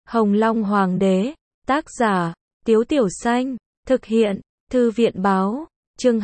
Hồng Long Hoàng đế, tác giả, Tiếu Tiểu Xanh, thực hiện, Thư viện báo, chương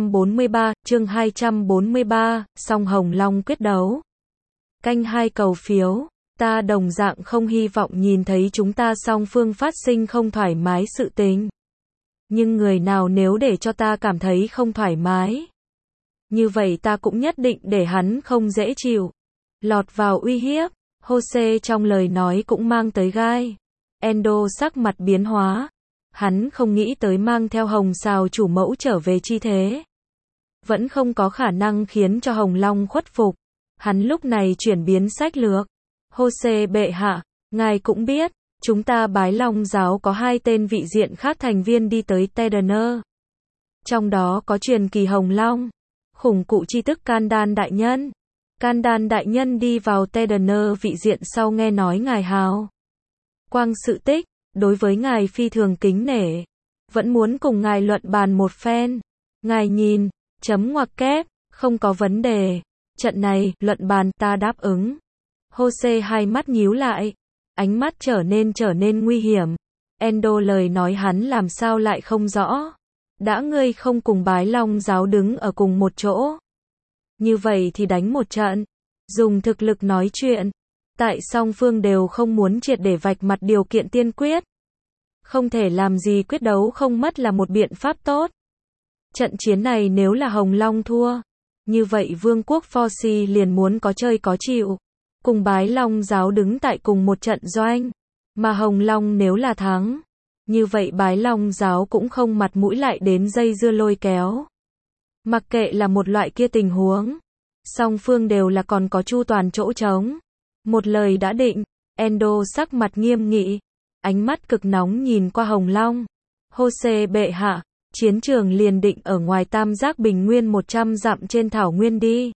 243, song Hồng Long quyết đấu. Canh 2 cầu phiếu, ta đồng dạng không hy vọng nhìn thấy chúng ta song phương phát sinh không thoải mái sự tình. Nhưng người nào nếu để cho ta cảm thấy không thoải mái, như vậy ta cũng nhất định để hắn không dễ chịu. Lọt vào uy hiếp, Jose trong lời nói cũng mang tới gai. Endo sắc mặt biến hóa. Hắn không nghĩ tới mang theo Hồng Sào chủ mẫu trở về chi thế. Vẫn không có khả năng khiến cho Hồng Long khuất phục. Hắn lúc này chuyển biến sách lược. Jose bệ hạ, ngài cũng biết, chúng ta Bái Long giáo có 2 tên vị diện khác thành viên đi tới Tedener. Trong đó có truyền kỳ Hồng Long, khủng cụ chi tức Candan đại nhân. Candan đại nhân đi vào Tedener vị diện sau nghe nói ngài hào quang sự tích, đối với ngài phi thường kính nể, vẫn muốn cùng ngài luận bàn một phen. Ngài nhìn, chấm ngoặc kép, không có vấn đề. Trận này, luận bàn ta đáp ứng. Jose hai mắt nhíu lại, ánh mắt trở nên nguy hiểm. Endo lời nói hắn làm sao lại không rõ. Đã ngươi không cùng Bái Long giáo đứng ở cùng một chỗ, như vậy thì đánh một trận, dùng thực lực nói chuyện. Tại song phương đều không muốn triệt để vạch mặt điều kiện tiên quyết. Không thể làm gì quyết đấu không mất là một biện pháp tốt. Trận chiến này nếu là Hồng Long thua, như vậy Vương quốc Forci liền muốn có chơi có chịu. Cùng Bái Long giáo đứng tại cùng một trận doanh. Mà Hồng Long nếu là thắng, như vậy Bái Long giáo cũng không mặt mũi lại đến dây dưa lôi kéo. Mặc kệ là một loại kia tình huống, song phương đều là còn có chu toàn chỗ trống. Một lời đã định, Endo sắc mặt nghiêm nghị, ánh mắt cực nóng nhìn qua Hồng Long. Jose bệ hạ, chiến trường liền định ở ngoài Tam Giác Bình Nguyên 100 dặm trên thảo nguyên đi.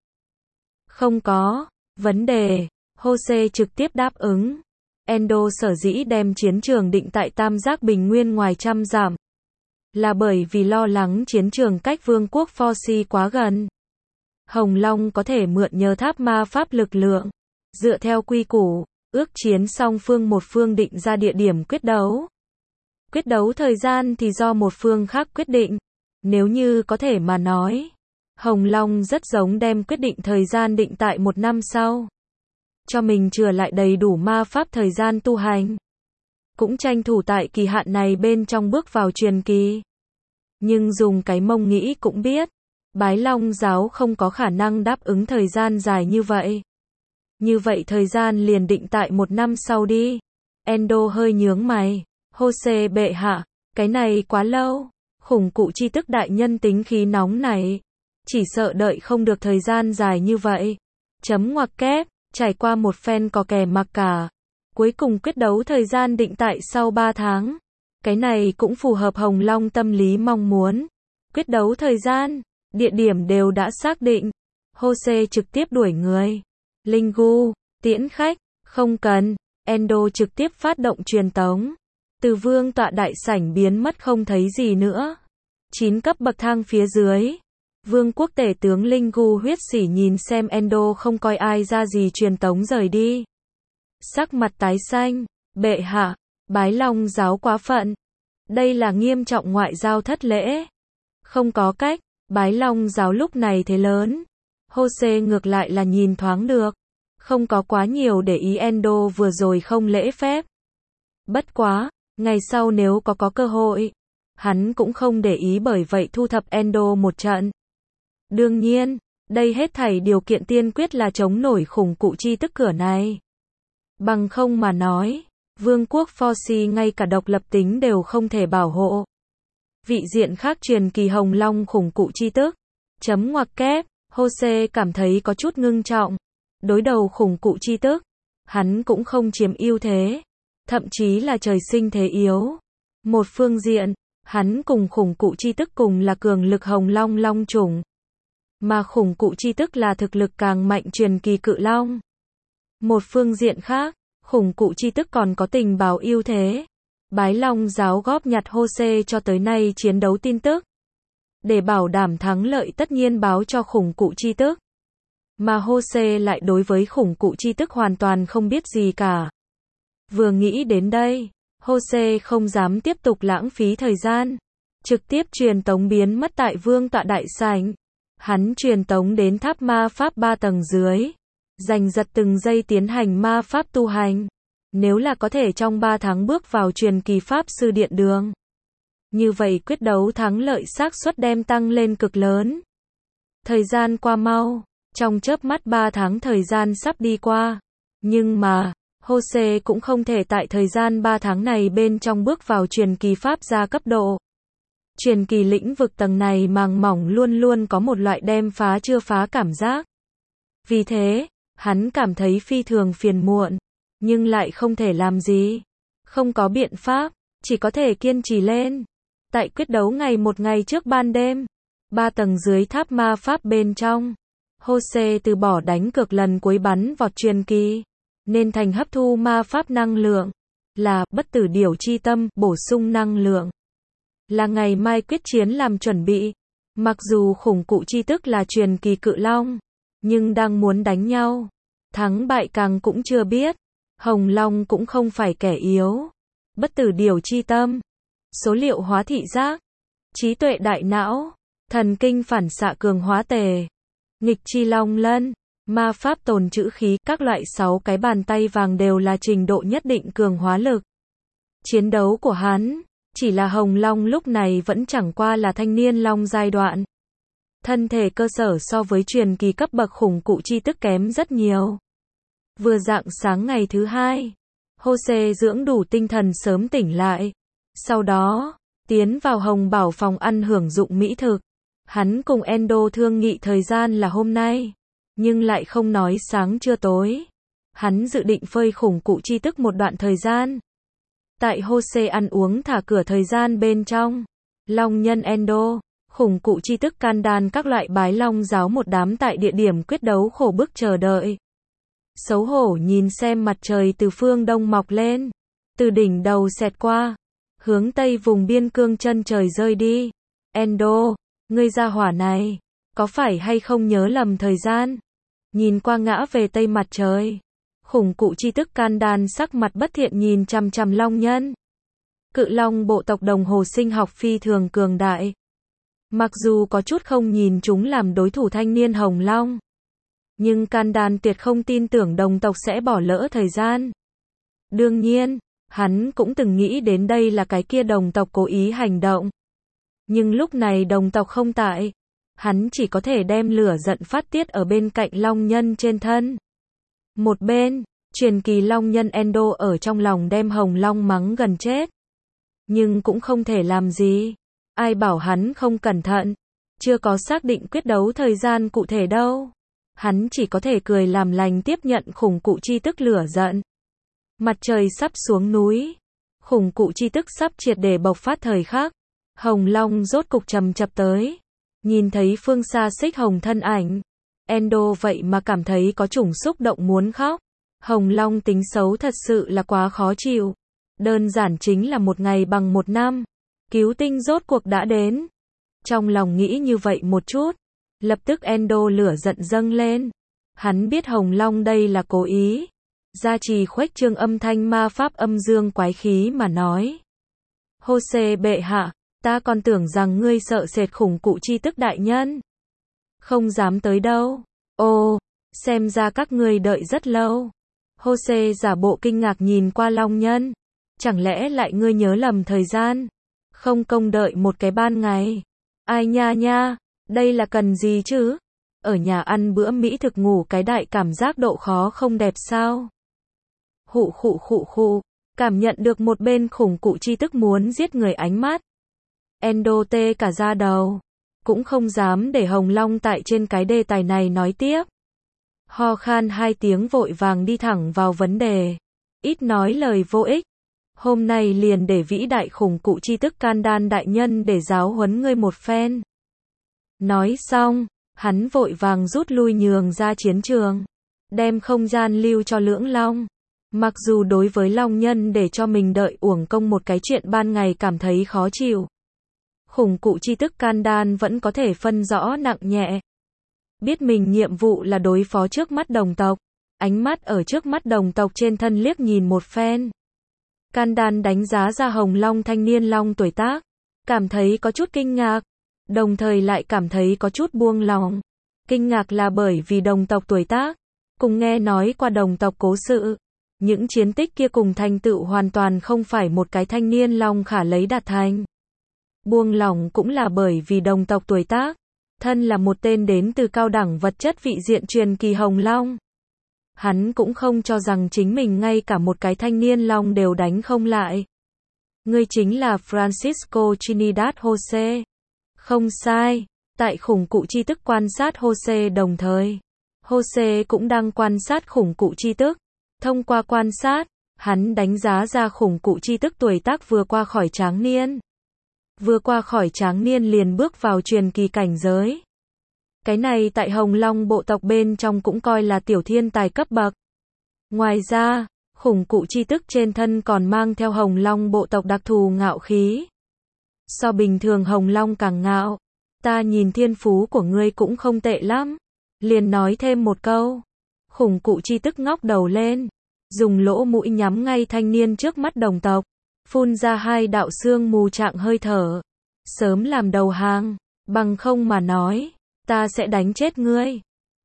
Không có vấn đề, Jose trực tiếp đáp ứng. Endo sở dĩ đem chiến trường định tại Tam Giác Bình Nguyên ngoài 100 dặm, là bởi vì lo lắng chiến trường cách Vương quốc Forci quá gần. Hồng Long có thể mượn nhờ tháp ma pháp lực lượng. Dựa theo quy củ, ước chiến song phương một phương định ra địa điểm quyết đấu. Quyết đấu thời gian thì do một phương khác quyết định. Nếu như có thể mà nói, Hồng Long rất giống đem quyết định thời gian định tại 1 năm sau. Cho mình chừa lại đầy đủ ma pháp thời gian tu hành. Cũng tranh thủ tại kỳ hạn này bên trong bước vào truyền kỳ. Nhưng dùng cái mông nghĩ cũng biết, Bái Long giáo không có khả năng đáp ứng thời gian dài như vậy. Như vậy thời gian liền định tại 1 năm sau đi. Endo hơi nhướng mày. Jose bệ hạ, cái này quá lâu. Khủng cụ chi tức đại nhân tính khí nóng này, chỉ sợ đợi không được thời gian dài như vậy. Chấm ngoặc kép, trải qua một phen cò kè mặc cả. Cuối cùng quyết đấu thời gian định tại sau 3 tháng. Cái này cũng phù hợp Hồng Long tâm lý mong muốn. Quyết đấu thời gian, địa điểm đều đã xác định. Jose trực tiếp đuổi người. Linh Gu, tiễn khách, không cần. Endo trực tiếp phát động truyền tống. Từ vương tọa đại sảnh biến mất không thấy gì nữa. 9 cấp bậc thang phía dưới. Vương quốc tể tướng Linh Gu huyết sỉ nhìn xem Endo không coi ai ra gì truyền tống rời đi. Sắc mặt tái xanh, bệ hạ, Bái Long giáo quá phận. Đây là nghiêm trọng ngoại giao thất lễ. Không có cách, Bái Long giáo lúc này thế lớn. Jose ngược lại là nhìn thoáng được. Không có quá nhiều để ý Endo vừa rồi không lễ phép. Bất quá, ngày sau nếu có cơ hội, hắn cũng không để ý bởi vậy thu thập Endo một trận. Đương nhiên, đây hết thảy điều kiện tiên quyết là chống nổi khủng cụ chi tức cửa này. Bằng không mà nói, Vương quốc Forci ngay cả độc lập tính đều không thể bảo hộ. Vị diện khác truyền kỳ Hồng Long khủng cụ chi tức. Chấm ngoặc kép, Jose cảm thấy có chút ngưng trọng. Đối đầu khủng cụ chi tức, hắn cũng không chiếm ưu thế, thậm chí là trời sinh thế yếu. Một phương diện, hắn cùng khủng cụ chi tức cùng là cường lực Hồng Long long chủng, mà khủng cụ chi tức là thực lực càng mạnh truyền kỳ cự long. Một phương diện khác, khủng cụ chi tức còn có tình báo ưu thế. Bái Long giáo góp nhặt Jose cho tới nay chiến đấu tin tức, để bảo đảm thắng lợi tất nhiên báo cho khủng cụ chi tức. Mà Jose lại đối với khủng cụ chi tức hoàn toàn không biết gì cả. Vừa nghĩ đến đây, Hosea không dám tiếp tục lãng phí thời gian. Trực tiếp truyền tống biến mất tại vương tọa đại sảnh. Hắn truyền tống đến tháp ma pháp 3 tầng dưới. Giành giật từng giây tiến hành ma pháp tu hành. Nếu là có thể trong 3 tháng bước vào truyền kỳ pháp sư điện đường. Như vậy quyết đấu thắng lợi xác suất đem tăng lên cực lớn. Thời gian qua mau. Trong chớp mắt 3 tháng thời gian sắp đi qua. Nhưng mà, Hosea cũng không thể tại thời gian 3 tháng này bên trong bước vào truyền kỳ pháp gia cấp độ. Truyền kỳ lĩnh vực tầng này màng mỏng luôn luôn có một loại đem phá chưa phá cảm giác. Vì thế, hắn cảm thấy phi thường phiền muộn, nhưng lại không thể làm gì. Không có biện pháp, chỉ có thể kiên trì lên. Tại quyết đấu một ngày trước ban đêm, 3 tầng dưới tháp ma pháp bên trong, Hosea từ bỏ đánh cược lần cuối bắn vọt truyền kỳ, nên thành hấp thu ma pháp năng lượng, là bất tử điểu chi tâm, bổ sung năng lượng. Là ngày mai quyết chiến làm chuẩn bị. Mặc dù khủng cụ chi tức là truyền kỳ cự long, nhưng đang muốn đánh nhau. Thắng bại càng cũng chưa biết. Hồng Long cũng không phải kẻ yếu. Bất tử điểu chi tâm, số liệu hóa thị giác, trí tuệ đại não, thần kinh phản xạ cường hóa tề, nghịch chi long lân, ma pháp tồn trữ khí, các loại 6 cái bàn tay vàng đều là trình độ nhất định cường hóa lực. Chiến đấu của hắn, chỉ là Hồng Long lúc này vẫn chẳng qua là thanh niên long giai đoạn. Thân thể cơ sở so với truyền kỳ cấp bậc khủng cụ chi tức kém rất nhiều. Vừa rạng sáng ngày thứ 2, Hosea dưỡng đủ tinh thần sớm tỉnh lại. Sau đó, tiến vào Hồng Bảo phòng ăn hưởng dụng mỹ thực. Hắn cùng Endo thương nghị thời gian là hôm nay, nhưng lại không nói sáng trưa tối. Hắn dự định phơi khủng cụ chi tức một đoạn thời gian. Tại Hosea ăn uống thả cửa thời gian bên trong, long nhân Endo, khủng cụ chi tức can đan các loại bái long giáo một đám tại địa điểm quyết đấu khổ bức chờ đợi. Xấu hổ nhìn xem mặt trời từ phương đông mọc lên, từ đỉnh đầu xẹt qua, hướng tây vùng biên cương chân trời rơi đi. Endo, ngươi gia hỏa này, có phải hay không nhớ lầm thời gian? Nhìn qua ngã về tây mặt trời. Khủng cụ chi tức can đan sắc mặt bất thiện nhìn chằm chằm long nhân. Cự long bộ tộc đồng hồ sinh học phi thường cường đại. Mặc dù có chút không nhìn chúng làm đối thủ thanh niên hồng long, nhưng can đan tuyệt không tin tưởng đồng tộc sẽ bỏ lỡ thời gian. Đương nhiên, hắn cũng từng nghĩ đến đây là cái kia đồng tộc cố ý hành động. Nhưng lúc này đồng tộc không tại, hắn chỉ có thể đem lửa giận phát tiết ở bên cạnh long nhân trên thân. Một bên, truyền kỳ long nhân Endo ở trong lòng đem Hồng Long mắng gần chết. Nhưng cũng không thể làm gì. Ai bảo hắn không cẩn thận. Chưa có xác định quyết đấu thời gian cụ thể đâu. Hắn chỉ có thể cười làm lành tiếp nhận khủng cụ chi tức lửa giận. Mặt trời sắp xuống núi. Khủng cụ chi tức sắp triệt để bộc phát thời khắc. Hồng Long rốt cục chầm chập tới. Nhìn thấy phương xa xích hồng thân ảnh. Endo vậy mà cảm thấy có chủng xúc động muốn khóc. Hồng Long tính xấu thật sự là quá khó chịu. Đơn giản chính là một ngày bằng một năm. Cứu tinh rốt cuộc đã đến. Trong lòng nghĩ như vậy một chút. Lập tức Endo lửa giận dâng lên. Hắn biết Hồng Long đây là cố ý. Gia trì khuếch trương âm thanh ma pháp âm dương quái khí mà nói. Hosea bệ hạ, ta còn tưởng rằng ngươi sợ sệt khủng cụ chi tức đại nhân. Không dám tới đâu. Ồ, xem ra các ngươi đợi rất lâu. Hosea giả bộ kinh ngạc nhìn qua long nhân. Chẳng lẽ lại ngươi nhớ lầm thời gian? Không công đợi một cái ban ngày. Ai nha nha, đây là cần gì chứ? Ở nhà ăn bữa mỹ thực ngủ cái đại cảm giác độ khó không đẹp sao? Hụ khụ khụ khụ, cảm nhận được một bên khủng cụ chi tức muốn giết người ánh mắt. Endo tê cả da đầu. Cũng không dám để Hồng Long tại trên cái đề tài này nói tiếp. Ho khan 2 tiếng vội vàng đi thẳng vào vấn đề. Ít nói lời vô ích. Hôm nay liền để vĩ đại khủng cụ chi tức can đan đại nhân để giáo huấn ngươi một phen. Nói xong, hắn vội vàng rút lui nhường ra chiến trường. Đem không gian lưu cho lưỡng long. Mặc dù đối với long nhân để cho mình đợi uổng công một cái chuyện ban ngày cảm thấy khó chịu. Khủng cụ chi tức can đan vẫn có thể phân rõ nặng nhẹ. Biết mình nhiệm vụ là đối phó trước mắt đồng tộc. ánh mắt ở trước mắt đồng tộc trên thân liếc nhìn một phen. Can Đan đánh giá ra Hồng Long thanh niên long tuổi tác, cảm thấy có chút kinh ngạc, đồng thời lại cảm thấy có chút buông lòng. Kinh ngạc là bởi vì đồng tộc tuổi tác, cùng nghe nói qua đồng tộc cố sự, những chiến tích kia cùng thành tựu hoàn toàn không phải một cái thanh niên long khả lấy đạt thành. Buông lòng cũng là bởi vì đồng tộc tuổi tác, thân là một tên đến từ cao đẳng vật chất vị diện truyền kỳ Hồng Long. Hắn cũng không cho rằng chính mình ngay cả một cái thanh niên long đều đánh không lại. Ngươi chính là Francisco Trinidad Jose. Không sai, tại khủng cụ chi tức quan sát Jose đồng thời. Jose cũng đang quan sát khủng cụ chi tức. Thông qua quan sát, hắn đánh giá ra khủng cụ chi tức tuổi tác vừa qua khỏi tráng niên. Vừa qua khỏi tráng niên liền bước vào truyền kỳ cảnh giới. Cái này tại Hồng Long bộ tộc bên trong cũng coi là tiểu thiên tài cấp bậc. Ngoài ra, khủng cụ chi tức trên thân còn mang theo Hồng Long bộ tộc đặc thù ngạo khí. So bình thường Hồng Long càng ngạo, ta nhìn thiên phú của ngươi cũng không tệ lắm. Liền nói thêm một câu. Khủng cụ chi tức ngóc đầu lên, dùng lỗ mũi nhắm ngay thanh niên trước mắt đồng tộc, phun ra hai đạo xương mù trạng hơi thở. Sớm làm đầu hàng, bằng không mà nói, ta sẽ đánh chết ngươi.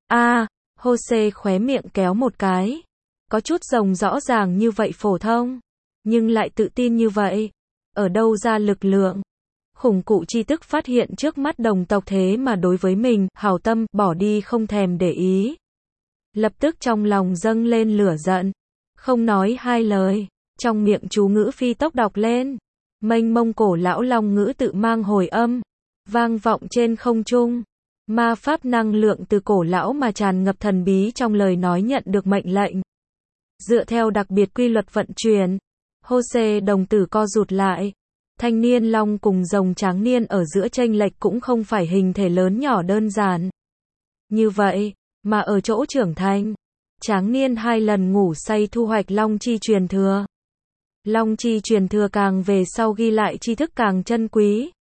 Jose khóe miệng kéo một cái. Có chút rồng rõ ràng như vậy phổ thông, nhưng lại tự tin như vậy. Ở đâu ra lực lượng? Khủng cụ chi tức phát hiện trước mắt đồng tộc thế mà đối với mình, hảo tâm, bỏ đi không thèm để ý. Lập tức trong lòng dâng lên lửa giận. Không nói hai lời, trong miệng chú ngữ phi tốc đọc lên. Mênh mông cổ lão long ngữ tự mang hồi âm, vang vọng trên không trung. Ma pháp năng lượng từ cổ lão mà tràn ngập thần bí trong lời nói nhận được mệnh lệnh. Dựa theo đặc biệt quy luật vận chuyển, Jose đồng tử co rụt lại. Thanh niên long cùng rồng tráng niên ở giữa chênh lệch cũng không phải hình thể lớn nhỏ đơn giản. Như vậy, mà ở chỗ trưởng thành, tráng niên 2 lần ngủ say thu hoạch long chi truyền thừa. Long chi truyền thừa càng về sau ghi lại tri thức càng chân quý.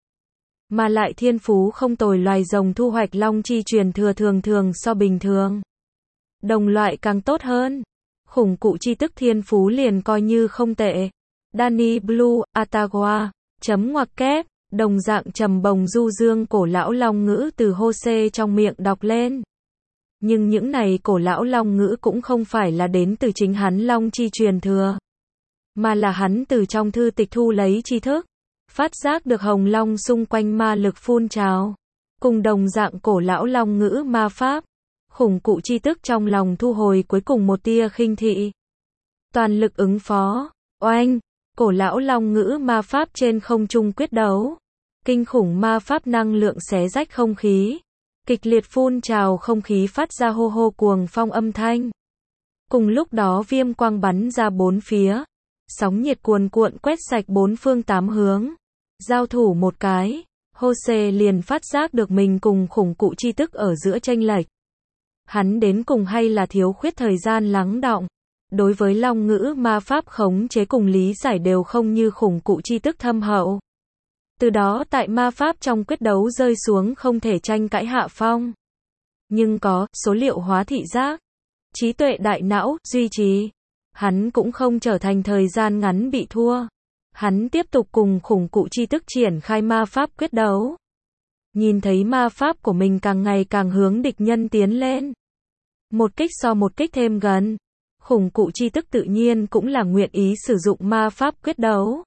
Mà lại thiên phú không tồi, loài rồng thu hoạch long chi truyền thừa thường thường so bình thường. Đồng loại càng tốt hơn. Khủng cụ chi tức thiên phú liền coi như không tệ. Danny Blue, Atagua, chấm ngoặc kép, đồng dạng trầm bồng du dương cổ lão long ngữ từ Jose trong miệng đọc lên. Nhưng những này cổ lão long ngữ cũng không phải là đến từ chính hắn long chi truyền thừa, mà là hắn từ trong thư tịch thu lấy tri thức, phát giác được Hồng Long xung quanh ma lực phun trào, cùng đồng dạng cổ lão long ngữ ma pháp. Khủng cụ chi tức trong lòng thu hồi cuối cùng một tia khinh thị. Toàn lực ứng phó, oanh, cổ lão long ngữ ma pháp trên không trung quyết đấu. Kinh khủng ma pháp năng lượng xé rách không khí, kịch liệt phun trào không khí phát ra hô hô cuồng phong âm thanh. Cùng lúc đó viêm quang bắn ra bốn phía, sóng nhiệt cuồn cuộn quét sạch bốn phương tám hướng. Giao thủ một cái, Jose liền phát giác được mình cùng khủng cụ chi tức ở giữa chênh lệch. Hắn đến cùng hay là thiếu khuyết thời gian lắng đọng. Đối với long ngữ ma pháp khống chế cùng lý giải đều không như khủng cụ chi tức thâm hậu. Từ đó tại ma pháp trong quyết đấu rơi xuống không thể tranh cãi hạ phong. Nhưng có số liệu hóa thị giác, trí tuệ đại não duy trì, hắn cũng không trở thành thời gian ngắn bị thua. Hắn tiếp tục cùng khủng cụ chi tức triển khai ma pháp quyết đấu. Nhìn thấy ma pháp của mình càng ngày càng hướng địch nhân tiến lên. Một kích so một kích thêm gần. Khủng cụ chi tức tự nhiên cũng là nguyện ý sử dụng ma pháp quyết đấu.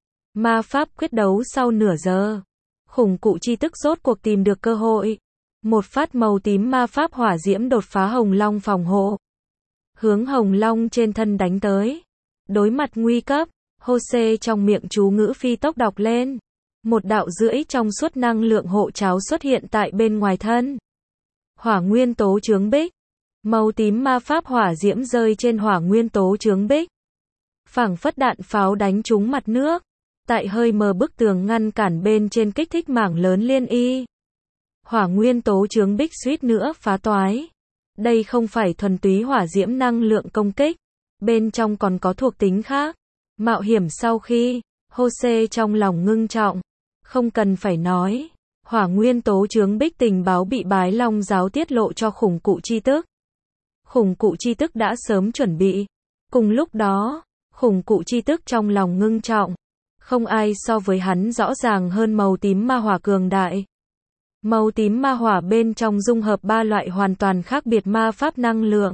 Ma pháp quyết đấu sau nửa giờ. Khủng cụ chi tức rốt cuộc tìm được cơ hội. Một phát màu tím ma pháp hỏa diễm đột phá Hồng Long phòng hộ. Hướng Hồng Long trên thân đánh tới. Đối mặt nguy cấp, Jose trong miệng chú ngữ phi tốc đọc lên. Một đạo rưỡi trong suốt năng lượng hộ cháo xuất hiện tại bên ngoài thân. Hỏa nguyên tố chướng bích. Màu tím ma pháp hỏa diễm rơi trên hỏa nguyên tố chướng bích. Phảng phất đạn pháo đánh trúng mặt nước. Tại hơi mờ bức tường ngăn cản bên trên kích thích mảng lớn liên y. Hỏa nguyên tố chướng bích suýt nữa phá toái. Đây không phải thuần túy hỏa diễm năng lượng công kích. Bên trong còn có thuộc tính khác. Mạo hiểm sau khi, Jose trong lòng ngưng trọng. Không cần phải nói. Hỏa nguyên tố chướng bích tình báo bị Bái Long giáo tiết lộ cho khủng cụ chi tức. Khủng cụ chi tức đã sớm chuẩn bị. Cùng lúc đó, khủng cụ chi tức trong lòng ngưng trọng. Không ai so với hắn rõ ràng hơn màu tím ma hỏa cường đại. Màu tím ma hỏa bên trong dung hợp 3 loại hoàn toàn khác biệt ma pháp năng lượng.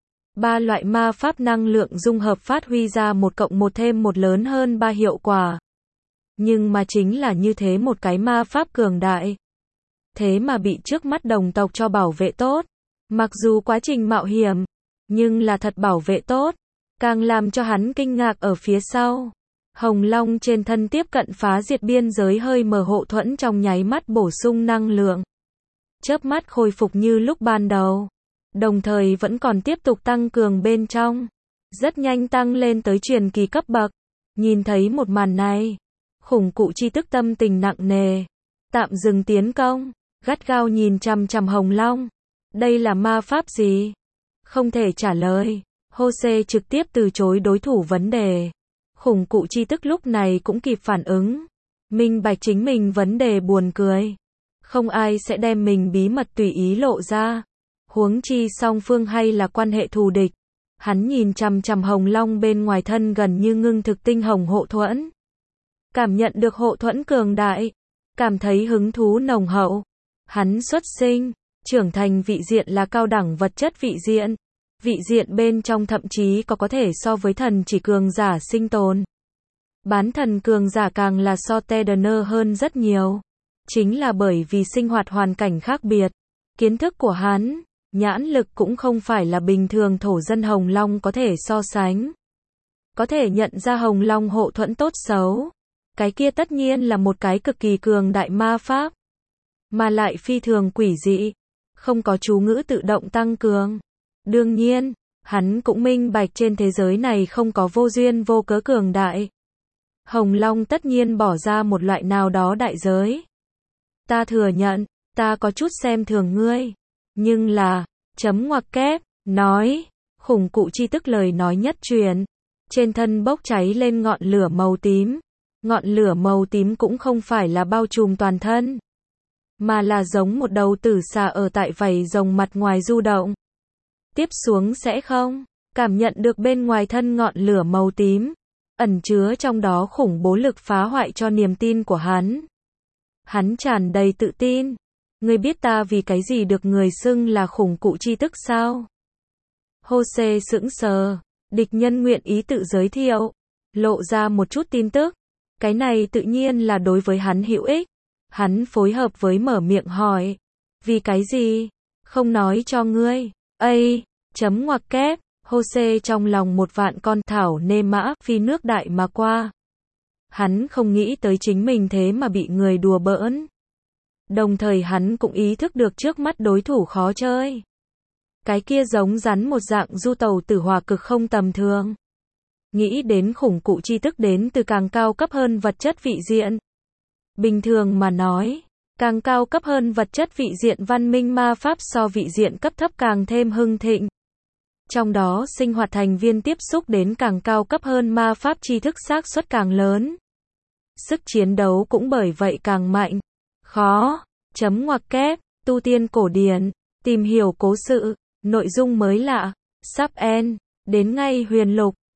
3 loại ma pháp năng lượng dung hợp phát huy ra 1+1 thêm 1 lớn hơn 3 hiệu quả. Nhưng mà chính là như thế một cái ma pháp cường đại. Thế mà bị trước mắt đồng tộc cho bảo vệ tốt. Mặc dù quá trình mạo hiểm, nhưng là thật bảo vệ tốt. Càng làm cho hắn kinh ngạc ở phía sau. Hồng Long trên thân tiếp cận phá diệt biên giới hơi mờ hộ thuẫn trong nháy mắt bổ sung năng lượng. Chớp mắt khôi phục như lúc ban đầu. Đồng thời vẫn còn tiếp tục tăng cường bên trong. Rất nhanh tăng lên tới truyền kỳ cấp bậc. Nhìn thấy một màn này. Khủng cụ chi tức tâm tình nặng nề. Tạm dừng tiến công. Gắt gao nhìn chằm chằm Hồng Long. Đây là ma pháp gì? Không thể trả lời. Jose trực tiếp từ chối đối thủ vấn đề. Khủng cụ chi tức lúc này cũng kịp phản ứng. Minh bạch chính mình vấn đề buồn cười. Không ai sẽ đem mình bí mật tùy ý lộ ra. Huống chi song phương hay là quan hệ thù địch. Hắn nhìn chằm chằm Hồng Long bên ngoài thân gần như ngưng thực tinh hồng hộ thuẫn. Cảm nhận được hộ thuẫn cường đại. Cảm thấy hứng thú nồng hậu. Hắn xuất sinh, trưởng thành vị diện là cao đẳng vật chất vị diện. Vị diện bên trong thậm chí có thể so với thần chỉ cường giả sinh tồn. Bán thần cường giả càng là so Tedener hơn rất nhiều. Chính là bởi vì sinh hoạt hoàn cảnh khác biệt. Kiến thức của hắn, nhãn lực cũng không phải là bình thường thổ dân Hồng Long có thể so sánh. Có thể nhận ra Hồng Long hộ thuẫn tốt xấu. Cái kia tất nhiên là một cái cực kỳ cường đại ma pháp. Mà lại phi thường quỷ dị. Không có chú ngữ tự động tăng cường. Đương nhiên, hắn cũng minh bạch trên thế giới này không có vô duyên vô cớ cường đại. Hồng Long tất nhiên bỏ ra một loại nào đó đại giới. Ta thừa nhận, ta có chút xem thường ngươi. Nhưng là, chấm ngoặc kép, nói, khủng cụ chi tức lời nói nhất truyền. Trên thân bốc cháy lên ngọn lửa màu tím. Ngọn lửa màu tím cũng không phải là bao trùm toàn thân. Mà là giống một đầu tử xà ở tại vảy rồng mặt ngoài du động. Tiếp xuống sẽ không, cảm nhận được bên ngoài thân ngọn lửa màu tím. Ẩn chứa trong đó khủng bố lực phá hoại cho niềm tin của hắn. Hắn tràn đầy tự tin. Ngươi biết ta vì cái gì được người xưng là khủng cụ chi tức sao? Jose sững sờ. Địch nhân nguyện ý tự giới thiệu. Lộ ra một chút tin tức. Cái này tự nhiên là đối với hắn hữu ích. Hắn phối hợp với mở miệng hỏi. Vì cái gì? Không nói cho ngươi. Ây, chấm ngoặc kép. Jose trong lòng một vạn con thảo nê mã phi nước đại mà qua. Hắn không nghĩ tới chính mình thế mà bị người đùa bỡn. Đồng thời hắn cũng ý thức được trước mắt đối thủ khó chơi. Cái kia giống rắn một dạng du tàu tử hỏa cực không tầm thường. Nghĩ đến khủng cụ chi tức đến từ càng cao cấp hơn vật chất vị diện. Bình thường mà nói, càng cao cấp hơn vật chất vị diện văn minh ma pháp so vị diện cấp thấp càng thêm hưng thịnh. Trong đó sinh hoạt thành viên tiếp xúc đến càng cao cấp hơn ma pháp tri thức xác suất càng lớn. Sức chiến đấu cũng bởi vậy càng mạnh. Khó, chấm ngoặc kép, tu tiên cổ điển, tìm hiểu cố sự, nội dung mới lạ, sắp end, đến ngay huyền lục.